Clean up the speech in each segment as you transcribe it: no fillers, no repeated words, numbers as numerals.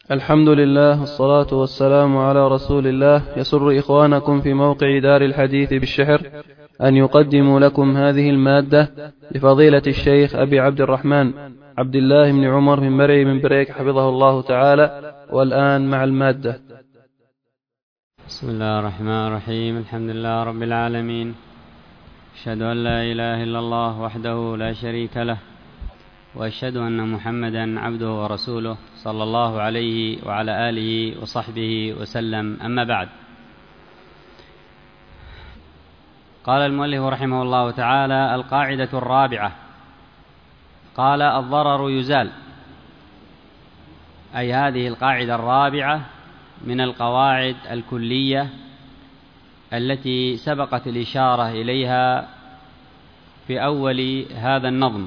الحمد لله والصلاة والسلام على رسول الله. يسر إخوانكم في موقع دار الحديث بالشحر أن يقدموا لكم هذه المادة لفضيلة الشيخ أبي عبد الرحمن عبد الله بن عمر بن مرعي بن بريك حفظه الله تعالى. والآن مع المادة. بسم الله الرحمن الرحيم. الحمد لله رب العالمين، أشهد أن لا إله إلا الله وحده لا شريك له، وأشهد أن محمدا عبده ورسوله صلى الله عليه وعلى آله وصحبه وسلم. أما بعد، قال المؤلف رحمه الله تعالى: القاعدة الرابعة. قال: الضرر يزال، أي هذه القاعدة الرابعة من القواعد الكلية التي سبقت الإشارة إليها في أول هذا النظم.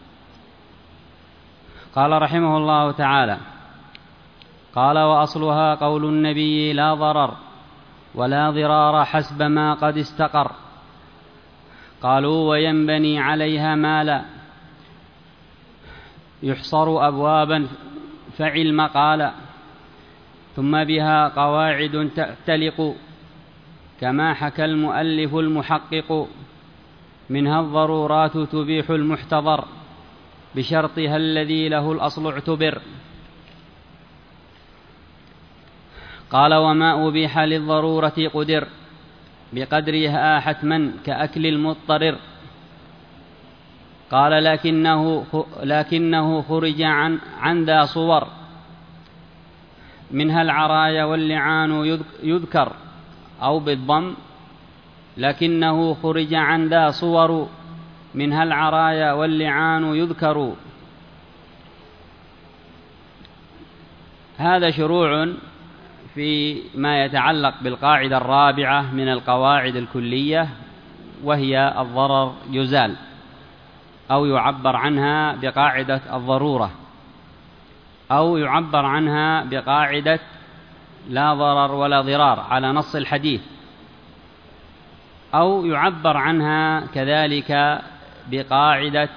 قال رحمه الله تعالى: قال: وأصلها قول النبي لا ضرر ولا ضرار حسب ما قد استقر. قالوا: وينبني عليها ما لا يحصر أبوابا فعل مقالا، ثم بها قواعد تعتلق كما حكى المؤلف المحقق، منها الضرورات تبيح المحتضر بشرطها الذي له الأصل اعتبر. قال: وما أبيح للضرورة قدر بقدرها حتما كأكل المضطرر. قال: لكنه خرج عن ذا صور، منها العرايا واللعان يذكر، أو بالضم: لكنه خرج عن ذا صور، منها العرايا واللعان يذكر. هذا شروع في ما يتعلق بالقاعدة الرابعة من القواعد الكلية، وهي الضرر يزال، أو يعبر عنها بقاعدة الضرورة، أو يعبر عنها بقاعدة لا ضرر ولا ضرار على نص الحديث، أو يعبر عنها كذلك بقاعدة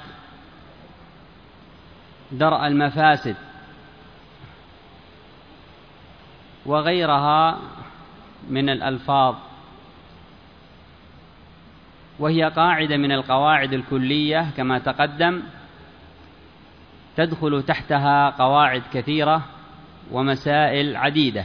درء المفاسد، وغيرها من الألفاظ. وهي قاعدة من القواعد الكلية كما تقدم، تدخل تحتها قواعد كثيرة ومسائل عديدة.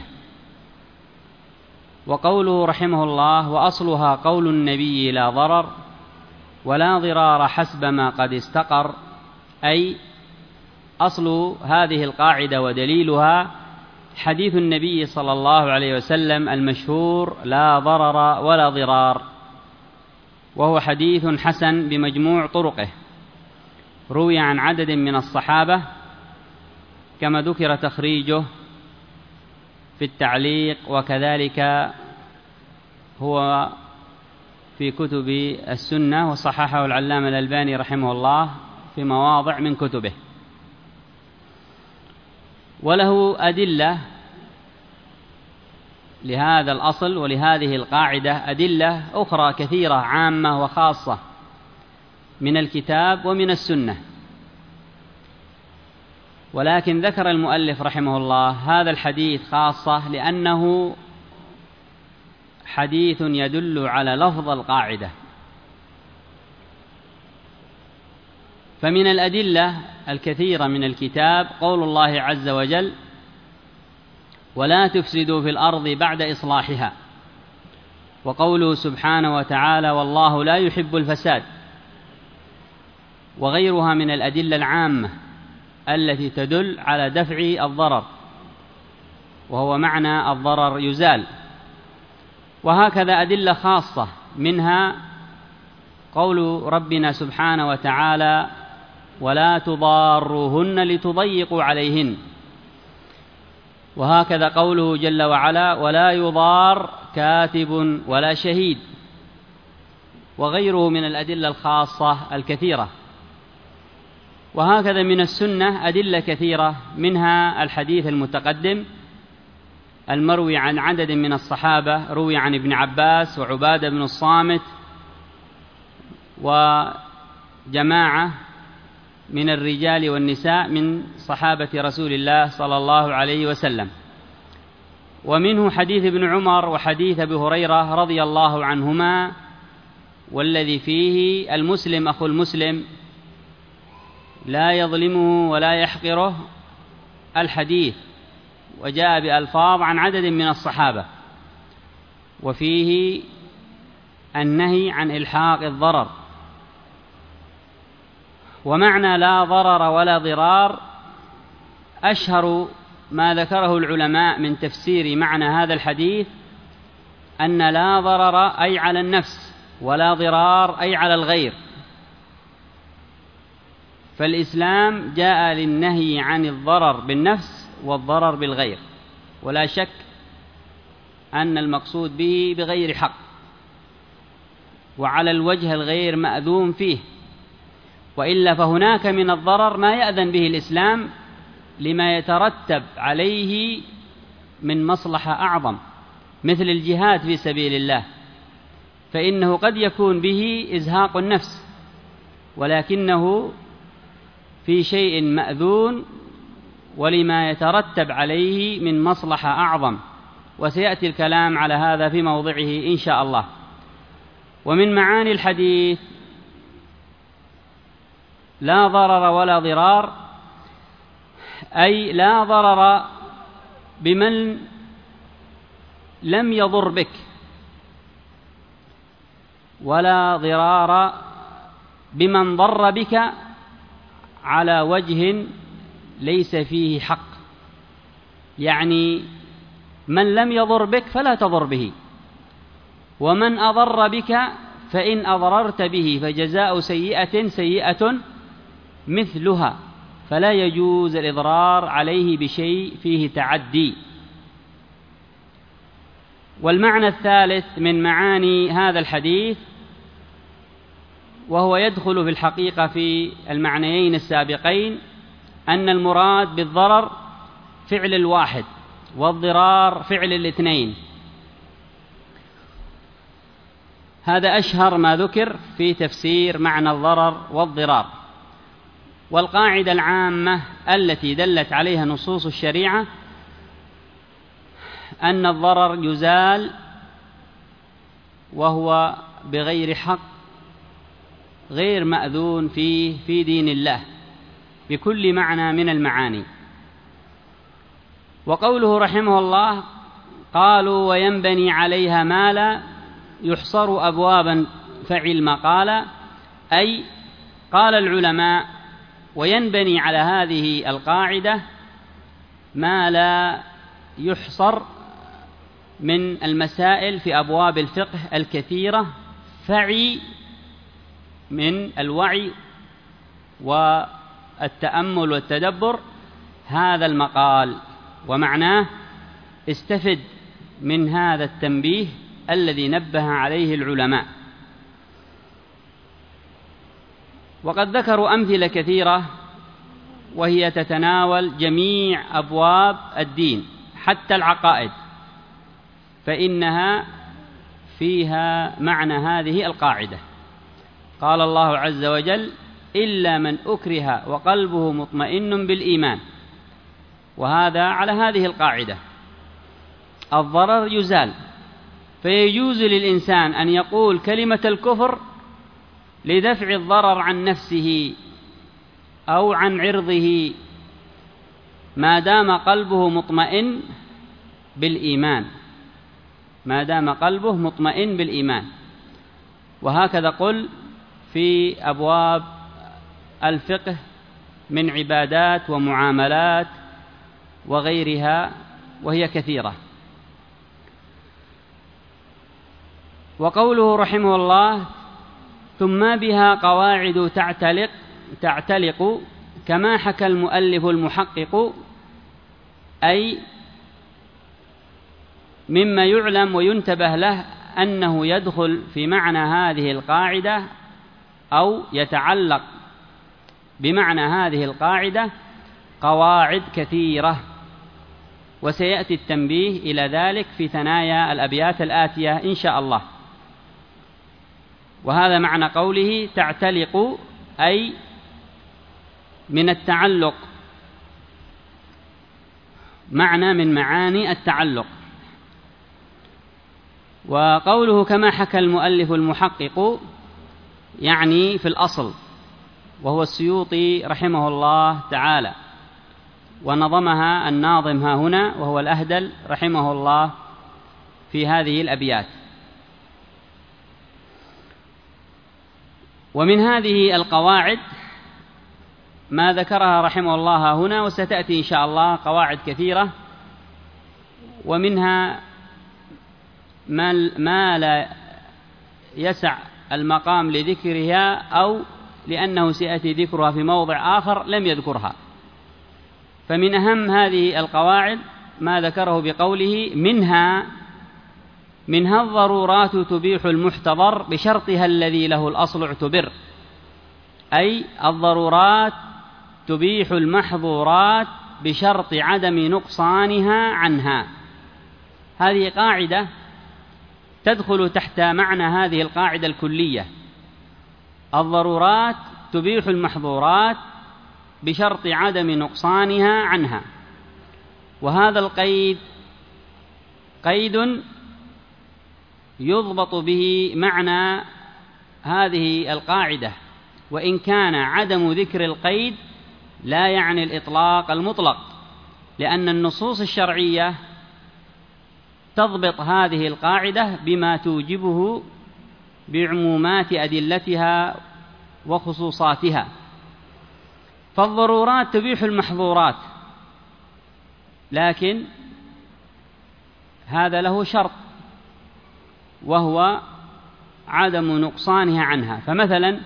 وقوله رحمه الله: وأصلها قول النبي لا ضرر ولا ضرار حسب ما قد استقر، أي أصل هذه القاعدة ودليلها حديث النبي صلى الله عليه وسلم المشهور: لا ضرر ولا ضرار، وهو حديث حسن بمجموع طرقه، روي عن عدد من الصحابة، كما ذكر تخريجه في التعليق، وكذلك هو في كتب السنة، وصححه العلامة الألباني رحمه الله في مواضع من كتبه. وله أدلة لهذا الأصل ولهذه القاعدة، أدلة أخرى كثيرة عامة وخاصة من الكتاب ومن السنة، ولكن ذكر المؤلف رحمه الله هذا الحديث خاصة لأنه حديث يدل على لفظ القاعدة. فمن الأدلة الكثيرة من الكتاب قول الله عز وجل: ولا تفسدوا في الأرض بعد إصلاحها، وقوله سبحانه وتعالى: والله لا يحب الفساد، وغيرها من الأدلة العامة التي تدل على دفع الضرر، وهو معنى الضرر يزال. وهكذا أدلة خاصة، منها قول ربنا سبحانه وتعالى: ولا تضاروهن لتضيقوا عليهن. وهكذا قوله جل وعلا: ولا يضار كاتب ولا شهيد. وغيره من الأدلة الخاصة الكثيرة. وهكذا من السنة أدلة كثيرة، منها الحديث المتقدم المروي عن عدد من الصحابة، روي عن ابن عباس وعبادة بن الصامت وجماعة من الرجال والنساء من صحابة رسول الله صلى الله عليه وسلم. ومنه حديث ابن عمر وحديث أبي هريرة رضي الله عنهما، والذي فيه المسلم أخو المسلم لا يظلمه ولا يحقره الحديث، وجاء بألفاظ عن عدد من الصحابة، وفيه النهي عن إلحاق الضرر. ومعنى لا ضرر ولا ضرار أشهر ما ذكره العلماء من تفسير معنى هذا الحديث أن لا ضرر أي على النفس، ولا ضرار أي على الغير. فالإسلام جاء للنهي عن الضرر بالنفس والضرر بالغير، ولا شك أن المقصود به بغير حق وعلى الوجه الغير مأذون فيه، وإلا فهناك من الضرر ما يأذن به الإسلام لما يترتب عليه من مصلحة أعظم، مثل الجهاد في سبيل الله، فإنه قد يكون به إزهاق النفس، ولكنه في شيء مأذون ولما يترتب عليه من مصلحة أعظم، وسيأتي الكلام على هذا في موضعه إن شاء الله. ومن معاني الحديث لا ضرر ولا ضرار، أي لا ضرر بمن لم يضر بك، ولا ضرار بمن ضر بك على وجه ليس فيه حق. يعني من لم يضر بك فلا تضر به، ومن أضر بك فإن أضررت به فجزاء سيئة سيئة مثلها، فلا يجوز الإضرار عليه بشيء فيه تعدي. والمعنى الثالث من معاني هذا الحديث، وهو يدخل في الحقيقة في المعنيين السابقين، أن المراد بالضرر فعل الواحد والضرار فعل الاثنين. هذا أشهر ما ذكر في تفسير معنى الضرر والضرار. والقاعدة العامة التي دلت عليها نصوص الشريعة أن الضرر يزال وهو بغير حق غير مأذون فيه في دين الله بكل معنى من المعاني. وقوله رحمه الله قالوا وينبني عليها مالا يحصر أبوابا فعل مقالا، أي قال العلماء وينبني على هذه القاعدة ما لا يحصر من المسائل في أبواب الفقه الكثيرة، فعي من الوعي والتأمل والتدبر هذا المقال، ومعناه استفد من هذا التنبيه الذي نبه عليه العلماء. وقد ذكروا أمثلة كثيرة وهي تتناول جميع أبواب الدين حتى العقائد، فإنها فيها معنى هذه القاعدة. قال الله عز وجل إلا من أكره وقلبه مطمئن بالإيمان، وهذا على هذه القاعدة. الضرر يزال، فيجوز للإنسان أن يقول كلمة الكفر لدفع الضرر عن نفسه أو عن عرضه ما دام قلبه مطمئن بالإيمان، ما دام قلبه مطمئن بالإيمان. وهكذا قل في أبواب الفقه من عبادات ومعاملات وغيرها وهي كثيرة. وقوله رحمه الله ثم بها قواعد تعتلق كما حكى المؤلف المحقق، أي مما يعلم وينتبه له أنه يدخل في معنى هذه القاعدة أو يتعلق بمعنى هذه القاعدة قواعد كثيرة، وسيأتي التنبيه إلى ذلك في ثنايا الأبيات الآتية إن شاء الله. وهذا معنى قوله تعتلق، أي من التعلق معنى من معاني التعلق. وقوله كما حكى المؤلف المحقق يعني في الأصل، وهو السيوطي رحمه الله تعالى، ونظمها الناظم ها هنا وهو الأهدل رحمه الله في هذه الأبيات. ومن هذه القواعد ما ذكرها رحمه الله هنا، وستأتي إن شاء الله قواعد كثيرة، ومنها ما لا يسع المقام لذكرها أو لأنه سيأتي ذكرها في موضع آخر لم يذكرها. فمن أهم هذه القواعد ما ذكره بقوله منها الضرورات تبيح المحتضر بشرطها الذي له الأصل اعتبر، أي الضرورات تبيح المحظورات بشرط عدم نقصانها عنها. هذه قاعدة تدخل تحت معنى هذه القاعدة الكلية: الضرورات تبيح المحظورات بشرط عدم نقصانها عنها. وهذا القيد قيد يضبط به معنى هذه القاعدة، وإن كان عدم ذكر القيد لا يعني الإطلاق المطلق، لأن النصوص الشرعية تضبط هذه القاعدة بما توجبه بعمومات أدلتها وخصوصاتها. فالضرورات تبيح المحظورات، لكن هذا له شرط وهو عدم نقصانها عنها. فمثلا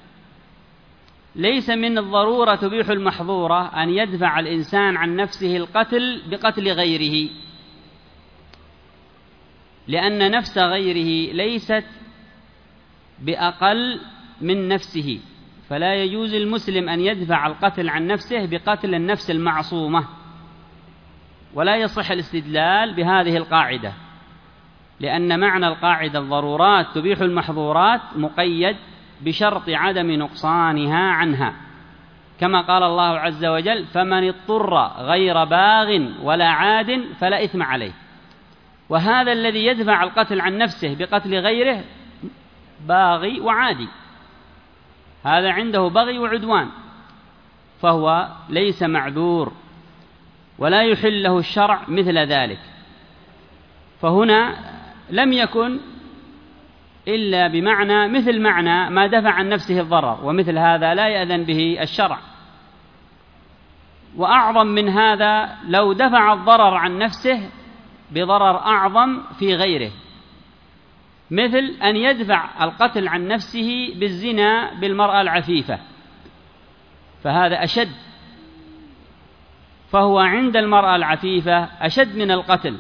ليس من الضرورة تبيح المحظورة أن يدفع الإنسان عن نفسه القتل بقتل غيره، لأن نفس غيره ليست بأقل من نفسه، فلا يجوز المسلم أن يدفع القتل عن نفسه بقتل النفس المعصومة، ولا يصح الاستدلال بهذه القاعدة، لأن معنى القاعدة الضرورات تبيح المحظورات مقيد بشرط عدم نقصانها عنها، كما قال الله عز وجل: فمن اضطر غير باغ ولا عاد فلا إثم عليه. وهذا الذي يدفع القتل عن نفسه بقتل غيره باغي وعادي، هذا عنده بغي وعدوان، فهو ليس معذور ولا يحل له الشرع مثل ذلك. فهنا لم يكن إلا بمعنى مثل معنى ما دفع عن نفسه الضرر، ومثل هذا لا يأذن به الشرع. وأعظم من هذا لو دفع الضرر عن نفسه بضرر أعظم في غيره، مثل أن يدفع القتل عن نفسه بالزنا بالمرأة العفيفة، فهذا أشد، فهو عند المرأة العفيفة أشد من القتل.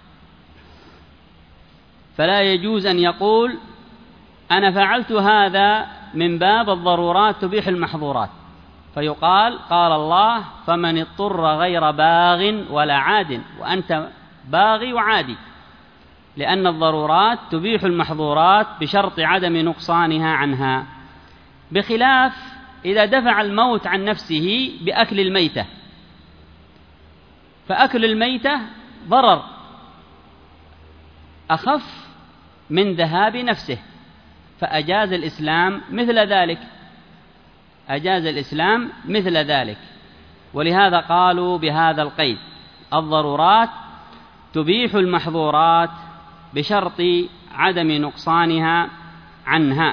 فلا يجوز أن يقول أنا فعلت هذا من باب الضرورات تبيح المحظورات، فيقال قال الله: فمن اضطر غير باغ ولا عاد، وأنت باغي وعادي، لأن الضرورات تبيح المحظورات بشرط عدم نقصانها عنها، بخلاف إذا دفع الموت عن نفسه بأكل الميتة، فأكل الميتة ضرر أخف من ذهاب نفسه، فأجاز الإسلام مثل ذلك، أجاز الإسلام مثل ذلك. ولهذا قالوا بهذا القيد: الضرورات تبيح المحظورات بشرط عدم نقصانها عنها.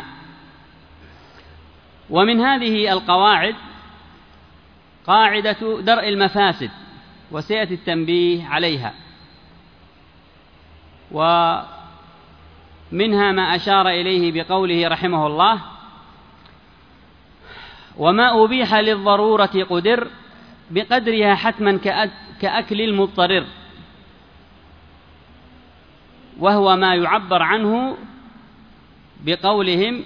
ومن هذه القواعد قاعدة درء المفاسد، وسيأتي التنبيه عليها. ومنها ما أشار إليه بقوله رحمه الله: وما أبيح للضرورة قدر بقدرها حتما كأكل المضطرر، وهو ما يعبر عنه بقولهم: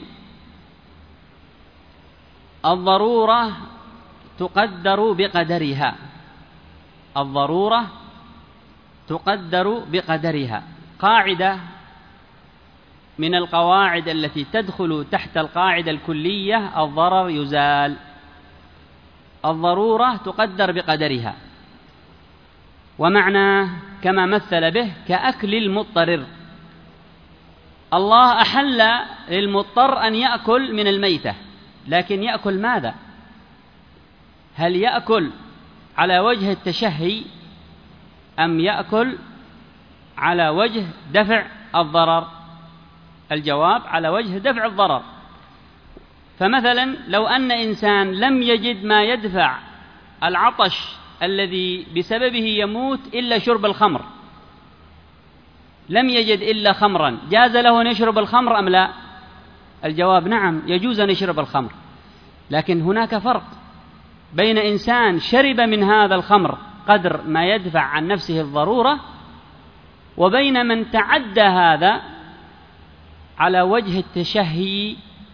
الضرورة تقدر بقدرها، الضرورة تقدر بقدرها. قاعدة من القواعد التي تدخل تحت القاعدة الكلية: الضرر يزال. الضرورة تقدر بقدرها، ومعناه كما مثل به كأكل المضطر. الله أحل للمضطر أن يأكل من الميتة، لكن يأكل ماذا؟ هل يأكل على وجه التشهي أم يأكل على وجه دفع الضرر؟ الجواب على وجه دفع الضرر. فمثلا لو أن إنسان لم يجد ما يدفع العطش الذي بسببه يموت إلا شرب الخمر، لم يجد إلا خمرا، جاز له أن يشرب الخمر أم لا؟ الجواب نعم، يجوز أن يشرب الخمر. لكن هناك فرق بين إنسان شرب من هذا الخمر قدر ما يدفع عن نفسه الضرورة، وبين من تعدى هذا على وجه التشهي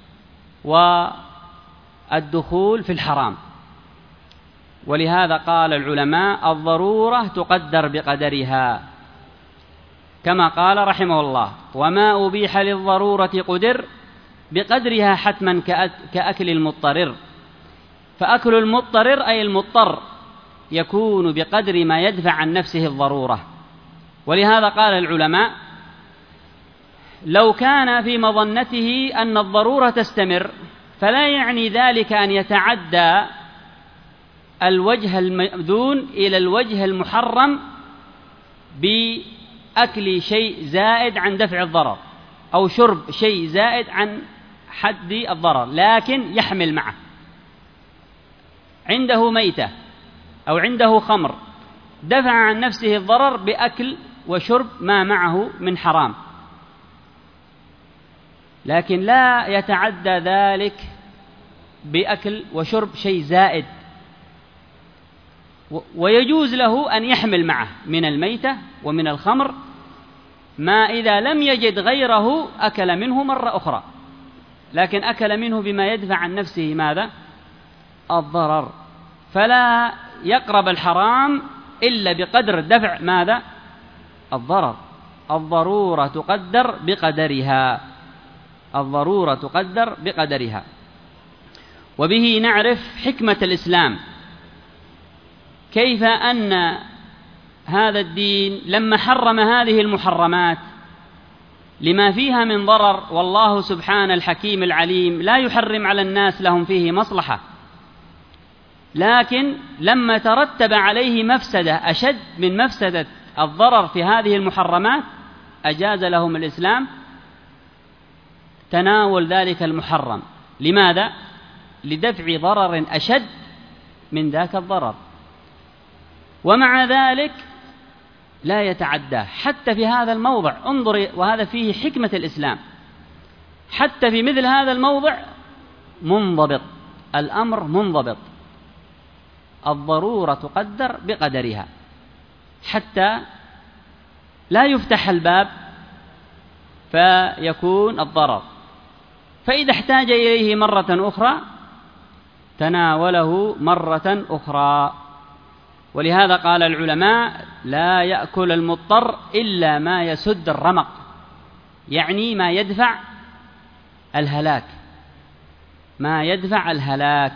والدخول في الحرام. ولهذا قال العلماء الضرورة تقدر بقدرها، كما قال رحمه الله: وما أبيح للضرورة قدر بقدرها حتما كأكل المضطرر. فأكل المضطرر أي المضطر يكون بقدر ما يدفع عن نفسه الضرورة. ولهذا قال العلماء: لو كان في مظنته أن الضرورة تستمر، فلا يعني ذلك أن يتعدى الوجه المأذون إلى الوجه المحرم بأكل شيء زائد عن دفع الضرر أو شرب شيء زائد عن حد الضرر، لكن يحمل معه. عنده ميتة أو عنده خمر، دفع عن نفسه الضرر بأكل وشرب ما معه من حرام، لكن لا يتعدى ذلك بأكل وشرب شيء زائد. ويجوز له أن يحمل معه من الميتة ومن الخمر ما إذا لم يجد غيره أكل منه مرة أخرى، لكن أكل منه بما يدفع عن نفسه ماذا؟ الضرر. فلا يقرب الحرام إلا بقدر دفع ماذا؟ الضرر. الضرورة تقدر بقدرها، الضرورة تقدر بقدرها. وبه نعرف حكمة الإسلام، كيف أن هذا الدين لما حرم هذه المحرمات لما فيها من ضرر، والله سبحانه الحكيم العليم لا يحرم على الناس لهم فيه مصلحة، لكن لما ترتب عليه مفسدة أشد من مفسدة الضرر في هذه المحرمات أجاز لهم الإسلام تناول ذلك المحرم. لماذا؟ لدفع ضرر أشد من ذاك الضرر. ومع ذلك لا يتعدى حتى في هذا الموضع. انظر، وهذا فيه حكمة الإسلام، حتى في مثل هذا الموضع منضبط الأمر، منضبط. الضرورة تقدر بقدرها حتى لا يفتح الباب فيكون الضرر، فإذا احتاج إليه مرة أخرى تناوله مرة أخرى. ولهذا قال العلماء: لا يأكل المضطر إلا ما يسد الرمق، يعني ما يدفع الهلاك، ما يدفع الهلاك.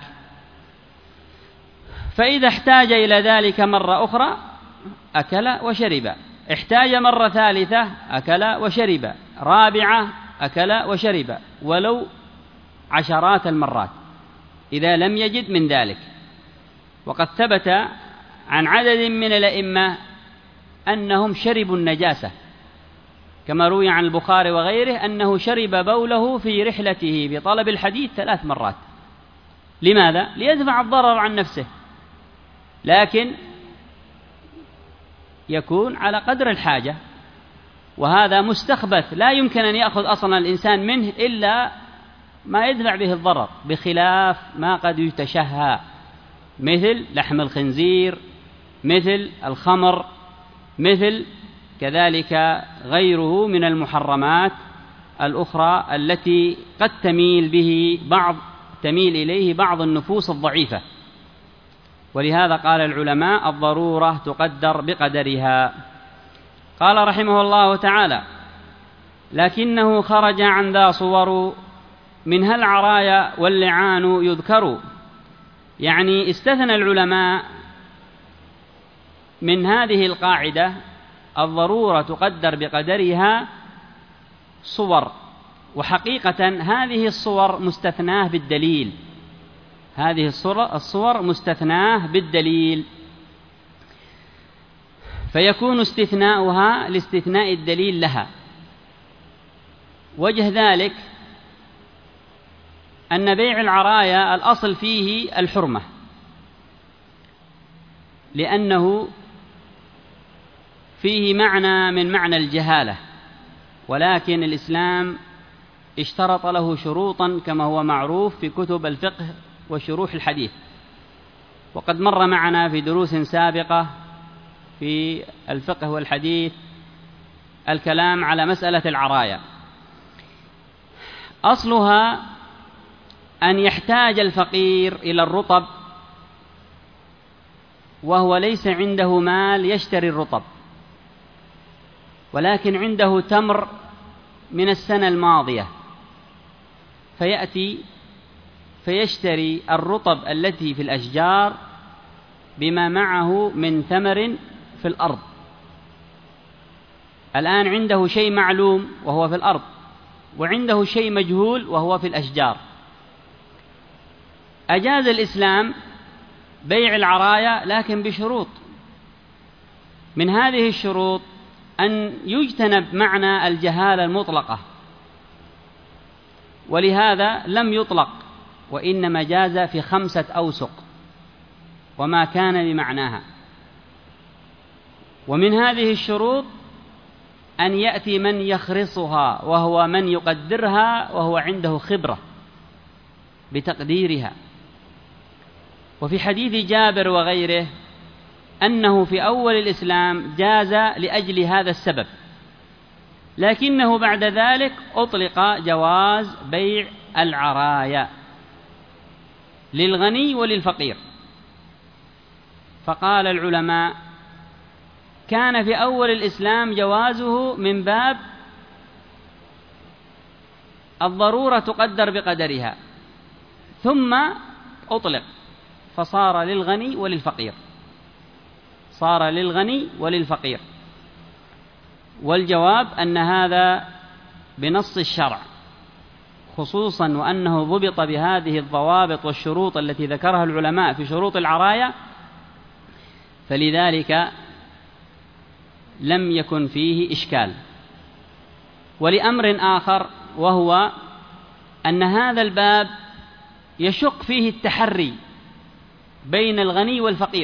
فإذا احتاج إلى ذلك مرة أخرى أكل وشرب، احتاج مرة ثالثة أكل وشرب، رابعة أكل وشرب، ولو عشرات المرات إذا لم يجد من ذلك. وقد ثبت عن عدد من الأئمة أنهم شربوا النجاسة، كما روي عن البخاري وغيره أنه شرب بوله في رحلته بطلب الحديث 3 مرات. لماذا؟ ليدفع الضرر عن نفسه، لكن يكون على قدر الحاجة، وهذا مستخبث لا يمكن أن يأخذ أصلا الإنسان منه إلا ما يدفع به الضرر، بخلاف ما قد يتشهى مثل لحم الخنزير، مثل الخمر، مثل كذلك غيره من المحرمات الأخرى التي قد تميل إليه بعض النفوس الضعيفة. ولهذا قال العلماء: الضرورة تقدر بقدرها. قال رحمه الله تعالى: لكنه خرج عن ذا صور منها العرايا واللعان يذكر، يعني استثنى العلماء من هذه القاعدة الضرورة تقدر بقدرها صور، وحقيقة هذه الصور مستثناه بالدليل، هذه الصور مستثناه بالدليل، فيكون استثناؤها لاستثناء الدليل لها. وجه ذلك أن بيع العرايا الأصل فيه الحرمة، لأنه فيه معنى من معنى الجهالة، ولكن الإسلام اشترط له شروطا كما هو معروف في كتب الفقه وشروح الحديث، وقد مر معنا في دروس سابقة في الفقه والحديث الكلام على مسألة العرايا. أصلها أن يحتاج الفقير إلى الرطب وهو ليس عنده مال يشتري الرطب، ولكن عنده تمر من السنة الماضية، فيأتي فيشتري الرطب التي في الأشجار بما معه من ثمر في الأرض. الآن عنده شيء معلوم وهو في الأرض، وعنده شيء مجهول وهو في الأشجار. أجاز الإسلام بيع العرايا لكن بشروط، من هذه الشروط أن يجتنب معنى الجهالة المطلقة، ولهذا لم يطلق وإنما جاز في 5 أوسق وما كان بمعناها. ومن هذه الشروط أن يأتي من يخرصها وهو من يقدرها وهو عنده خبرة بتقديرها. وفي حديث جابر وغيره أنه في أول الإسلام جاز لأجل هذا السبب، لكنه بعد ذلك أطلق جواز بيع العرايا للغني وللفقير. فقال العلماء كان في أول الإسلام جوازه من باب الضرورة تقدر بقدرها، ثم أطلق فصار للغني وللفقير، صار للغني وللفقير. والجواب أن هذا بنص الشرع، خصوصا وأنه ضبط بهذه الضوابط والشروط التي ذكرها العلماء في شروط العرايا، فلذلك لم يكن فيه إشكال. ولأمر آخر، وهو أن هذا الباب يشق فيه التحري بين الغني والفقير.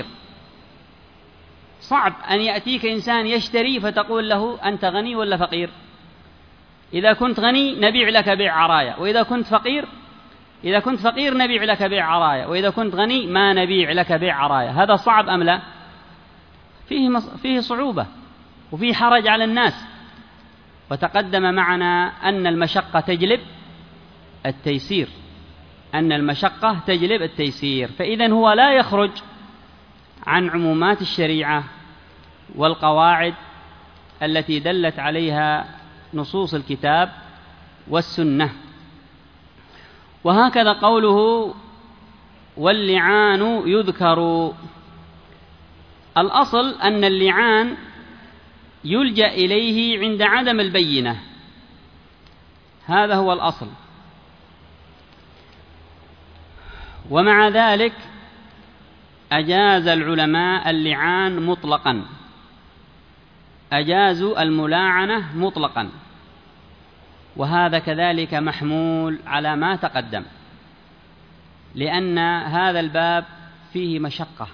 صعب أن يأتيك إنسان يشتري فتقول له أنت غني ولا فقير؟ إذا كنت غني نبيع لك بيع عرايا، وإذا كنت فقير نبيع لك بيع عرايا، وإذا كنت غني ما نبيع لك بيع عرايا. هذا صعب أم لا؟ فيه صعوبة وفيه حرج على الناس. وتقدم معنا أن المشقة تجلب التيسير، أن المشقة تجلب التيسير. فإذن هو لا يخرج عن عمومات الشريعة والقواعد التي دلت عليها نصوص الكتاب والسنة. وهكذا قوله واللعان يذكر. الأصل أن اللعان يلجأ إليه عند عدم البينة، هذا هو الأصل. ومع ذلك أجاز العلماء اللعان مطلقا، أجازوا الملاعنة مطلقا، وهذا كذلك محمول على ما تقدم، لأن هذا الباب فيه مشقة،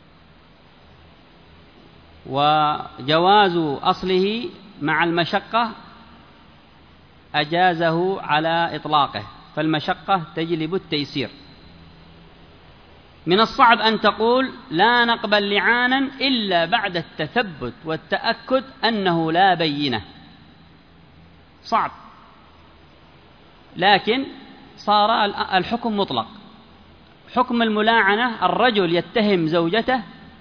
وجواز أصله مع المشقة أجازه على إطلاقه، فالمشقة تجلب التيسير. من الصعب أن تقول لا نقبل لعانا إلا بعد التثبت والتأكد أنه لا بينة، صعب، لكن صار الحكم مطلق. حكم الملاعنة الرجل يتهم زوجته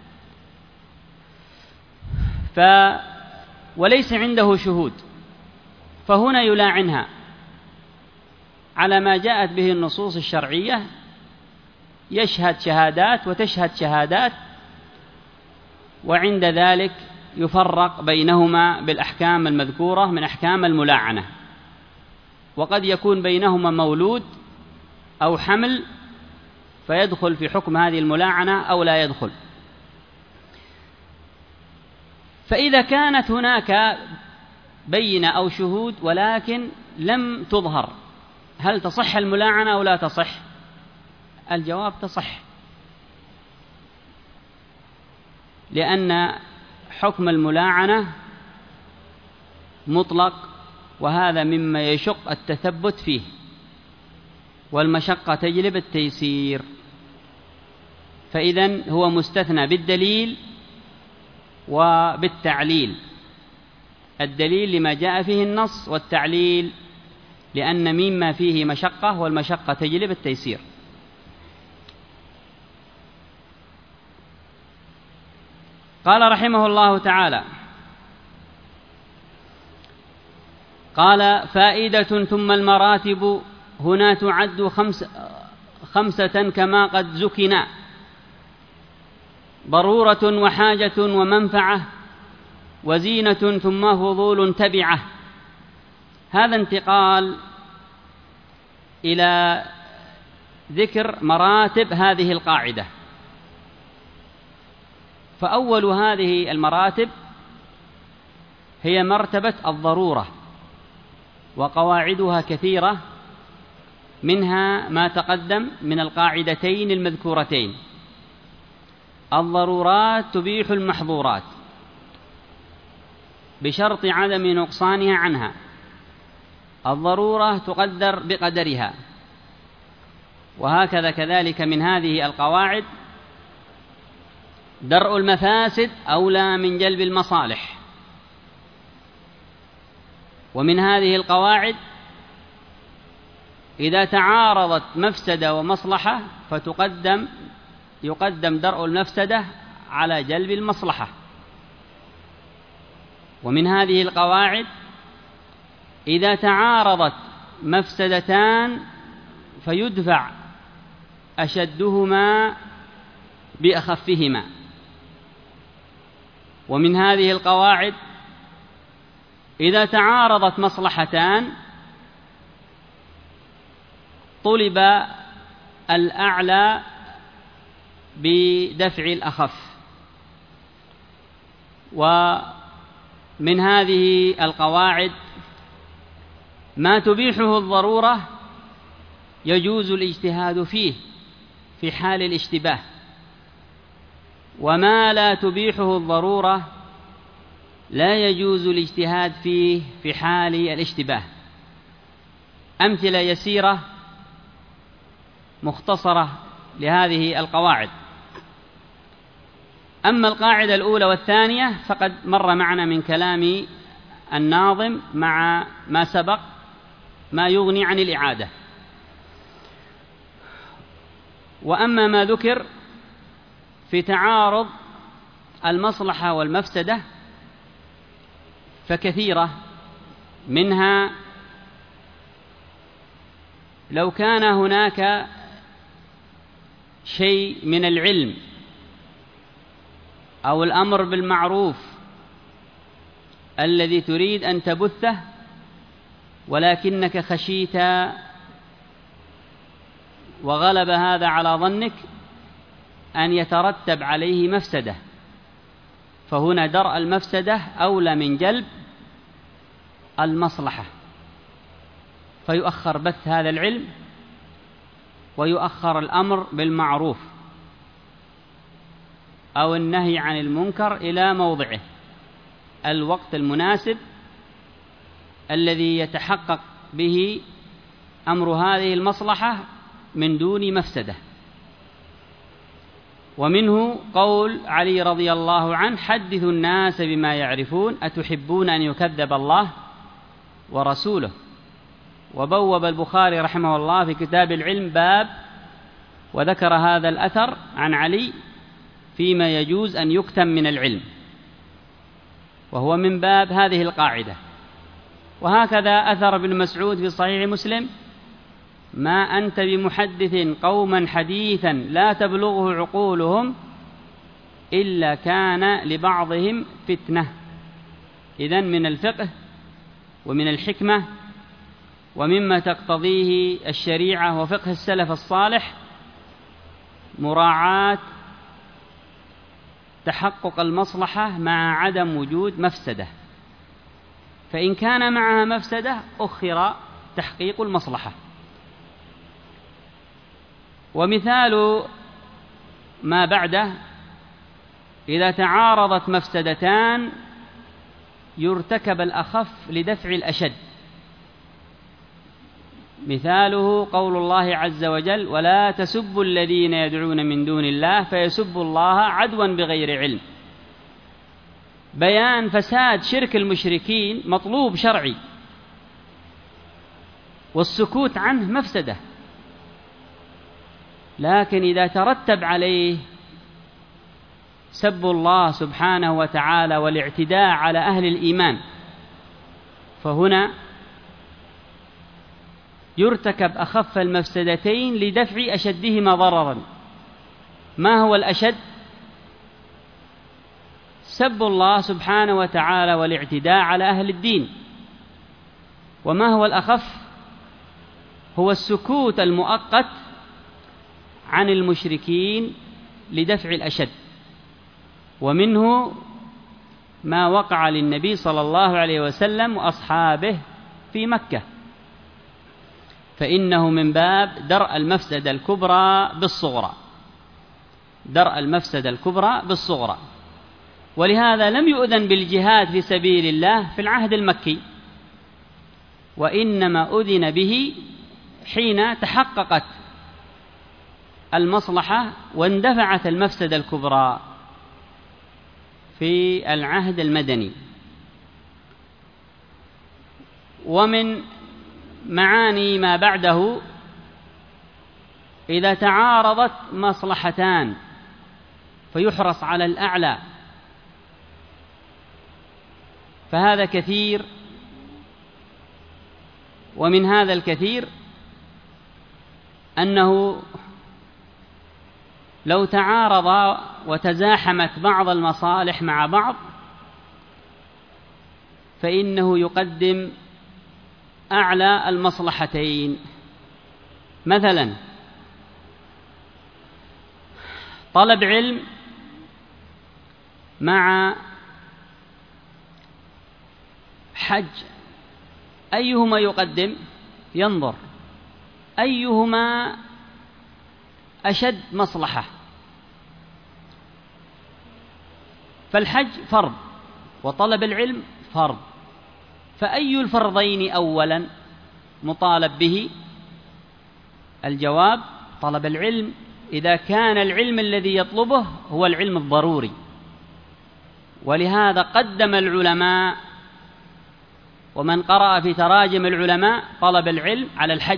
وليس عنده شهود، فهنا يلاعنها على ما جاءت به النصوص الشرعية يشهد شهادات وتشهد شهادات، وعند ذلك يفرق بينهما بالأحكام المذكورة من أحكام الملاعنة، وقد يكون بينهما مولود أو حمل فيدخل في حكم هذه الملاعنة أو لا يدخل. فإذا كانت هناك بينة أو شهود ولكن لم تظهر، هل تصح الملاعنة أو لا تصح؟ الجواب تصح، لأن حكم الملاعنة مطلق، وهذا مما يشق التثبت فيه، والمشقة تجلب التيسير، فإذن هو مستثنى بالدليل وبالتعليل. الدليل لما جاء فيه النص، والتعليل لأن مما فيه مشقة، والمشقة تجلب التيسير. قال رحمه الله تعالى: قال: فائدة: ثم المراتب هنا تعد خمسة كما قد زكنا: ضرورة وحاجة ومنفعة وزينة ثم فضول تبعة. هذا انتقال إلى ذكر مراتب هذه القاعدة. فأول هذه المراتب هي مرتبة الضرورة، وقواعدها كثيرة، منها ما تقدم من القاعدتين المذكورتين: الضرورات تبيح المحظورات بشرط عدم نقصانها عنها، الضرورة تقدر بقدرها. وهكذا كذلك من هذه القواعد: درء المفاسد أولى من جلب المصالح. ومن هذه القواعد: إذا تعارضت مفسدة ومصلحة يقدم درء المفسدة على جلب المصلحة. ومن هذه القواعد: إذا تعارضت مفسدتان فيدفع أشدهما بأخفهما. ومن هذه القواعد: إذا تعارضت مصلحتان طلب الأعلى بدفع الأخف. ومن هذه القواعد: ما تبيحه الضرورة يجوز الاجتهاد فيه في حال الاشتباه، وما لا تبيحه الضرورة لا يجوز الاجتهاد فيه في حال الاشتباه. أمثلة يسيرة مختصرة لهذه القواعد. أما القاعدة الأولى والثانية فقد مر معنا من كلام الناظم مع ما سبق ما يغني عن الإعادة. وأما ما ذكر في تعارض المصلحة والمفسدة فكثيرة، منها لو كان هناك شيء من العلم أو الأمر بالمعروف الذي تريد أن تبثه، ولكنك خشيت وغلب هذا على ظنك أن يترتب عليه مفسدة، فهنا درء المفسدة أولى من جلب المصلحة، فيؤخر بث هذا العلم ويؤخر الأمر بالمعروف أو النهي عن المنكر إلى موضعه، الوقت المناسب الذي يتحقق به أمر هذه المصلحة من دون مفسدة. ومنه قول علي رضي الله عنه: حدثوا الناس بما يعرفون أتحبون أن يكذب الله ورسوله. وبوب البخاري رحمه الله في كتاب العلم باب وذكر هذا الأثر عن علي فيما يجوز أن يكتم من العلم، وهو من باب هذه القاعدة. وهكذا أثر ابن مسعود في صحيح مسلم: ما أنت بمحدث قوما حديثا لا تبلغه عقولهم إلا كان لبعضهم فتنة. إذن من الفقه ومن الحكمة ومما تقتضيه الشريعة وفقه السلف الصالح مراعاة تحقق المصلحة مع عدم وجود مفسدة، فإن كان معها مفسدة أخر تحقيق المصلحة. ومثال ما بعده: إذا تعارضت مفسدتان يرتكب الأخف لدفع الأشد. مثاله قول الله عز وجل: ولا تسبوا الذين يدعون من دون الله فيسبوا الله عدوا بغير علم. بيان فساد شرك المشركين مطلوب شرعي، والسكوت عنه مفسدة، لكن إذا ترتب عليه سب الله سبحانه وتعالى والاعتداء على أهل الإيمان فهنا يرتكب أخف المفسدتين لدفع أشدهما ضررا. ما هو الأشد؟ سب الله سبحانه وتعالى والاعتداء على أهل الدين. وما هو الأخف؟ هو السكوت المؤقت عن المشركين لدفع الأشد. ومنه ما وقع للنبي صلى الله عليه وسلم وأصحابه في مكة، فإنه من باب درء المفسدة الكبرى بالصغرى، درء المفسدة الكبرى بالصغرى. ولهذا لم يؤذن بالجهاد في سبيل الله في العهد المكي، وإنما أذن به حين تحققت المصلحة واندفعت المفسدة الكبرى في العهد المدني. ومن معاني ما بعده: إذا تعارضت مصلحتان فيحرص على الأعلى، فهذا كثير. ومن هذا الكثير أنه لو تعارض وتزاحمت بعض المصالح مع بعض فإنه يقدم أعلى المصلحتين. مثلا طلب علم مع حج، أيهما يقدم؟ ينظر أيهما أشد مصلحة. فالحج فرض وطلب العلم فرض، فأي الفرضين أولا مطالب به؟ الجواب: طلب العلم، إذا كان العلم الذي يطلبه هو العلم الضروري. ولهذا قدم العلماء ومن قرأ في تراجم العلماء طلب العلم على الحج.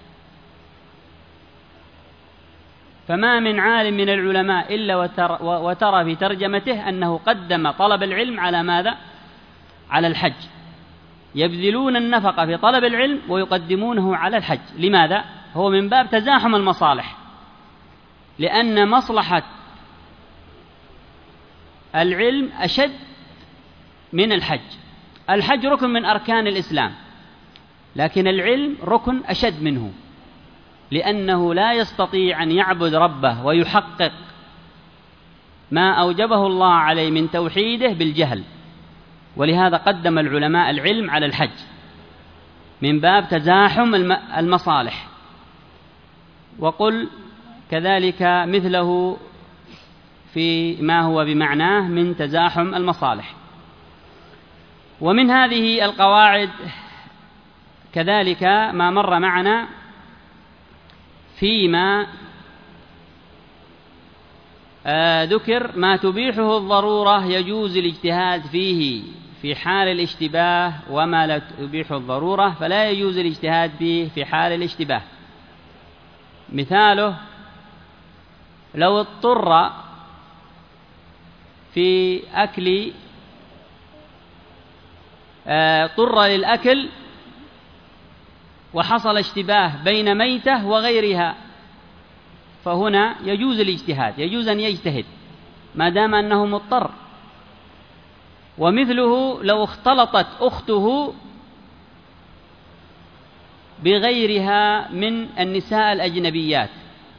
فما من عالم من العلماء إلا وترى في ترجمته أنه قدم طلب العلم على ماذا؟ على الحج. يبذلون النفقة في طلب العلم ويقدمونه على الحج. لماذا؟ هو من باب تزاحم المصالح، لأن مصلحة العلم أشد من الحج. الحج ركن من أركان الإسلام، لكن العلم ركن أشد منه، لأنه لا يستطيع أن يعبد ربه ويحقق ما أوجبه الله عليه من توحيده بالجهل. ولهذا قدم العلماء العلم على الحج من باب تزاحم المصالح. وقل كذلك مثله في ما هو بمعناه من تزاحم المصالح. ومن هذه القواعد كذلك ما مر معنا فيما ذكر: ما تبيحه الضرورة يجوز الاجتهاد فيه في حال الاشتباه، وما لا تبيحه الضرورة فلا يجوز الاجتهاد فيه في حال الاشتباه. مثاله: لو اضطر في أكل اضطر للأكل وحصل اشتباه بين ميتة وغيرها، فهنا يجوز الاجتهاد، يجوز أن يجتهد ما دام أنه مضطر. ومثله لو اختلطت أخته بغيرها من النساء الأجنبيات،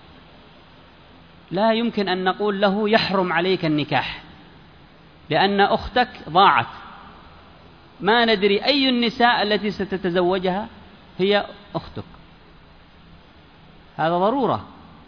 لا يمكن أن نقول له يحرم عليك النكاح، لأن أختك ضاعت، ما ندري أي النساء التي ستتزوجها هي أختك، هذا ضرورة.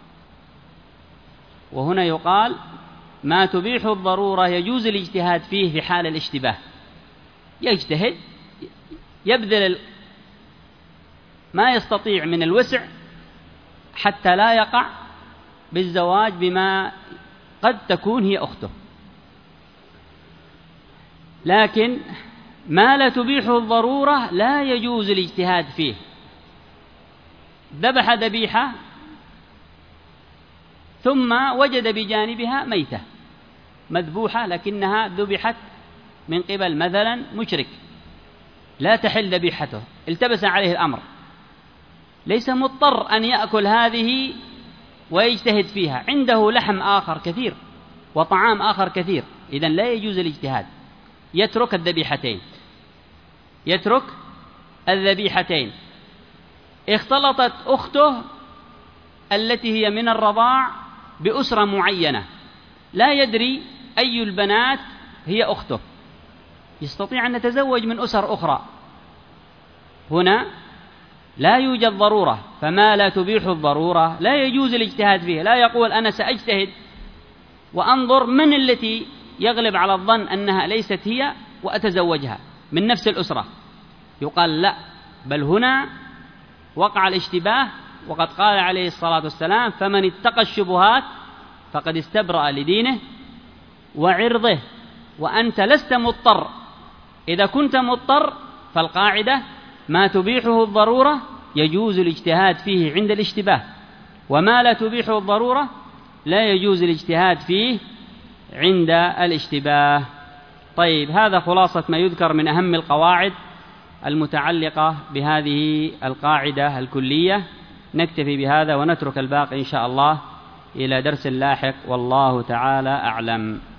وهنا يقال ما تبيح الضرورة يجوز الاجتهاد فيه في حال الاشتباه، يجتهد يبذل ما يستطيع من الوسع حتى لا يقع بالزواج بما قد تكون هي أخته. لكن ما لا تبيحه الضرورة لا يجوز الاجتهاد فيه. ذبح ذبيحة ثم وجد بجانبها ميتة مذبوحة لكنها ذبحت من قبل مثلا مشرك، لا تحل ذبيحته، التبس عليه الأمر، ليس مضطر أن يأكل هذه ويجتهد فيها، عنده لحم آخر كثير وطعام آخر كثير، إذن لا يجوز الاجتهاد، يترك الذبيحتين، يترك الذبيحتين. اختلطت أخته التي هي من الرضاع بأسرة معينة، لا يدري أي البنات هي أخته، يستطيع أن يتزوج من أسر أخرى، هنا لا يوجد ضرورة، فما لا تبيح الضرورة لا يجوز الاجتهاد فيه. لا يقول أنا سأجتهد وأنظر من التي يغلب على الظن أنها ليست هي وأتزوجها من نفس الأسرة، يقال لا، بل هنا وقع الاشتباه، وقد قال عليه الصلاة والسلام فمن اتقى الشبهات فقد استبرأ لدينه وعرضه، وأنت لست مضطر. إذا كنت مضطر فالقاعدة ما تبيحه الضرورة يجوز الاجتهاد فيه عند الاشتباه، وما لا تبيحه الضرورة لا يجوز الاجتهاد فيه عند الاشتباه. طيب، هذا خلاصة ما يذكر من أهم القواعد المتعلقة بهذه القاعدة الكلية. نكتفي بهذا ونترك الباقي إن شاء الله إلى درس لاحق، والله تعالى أعلم.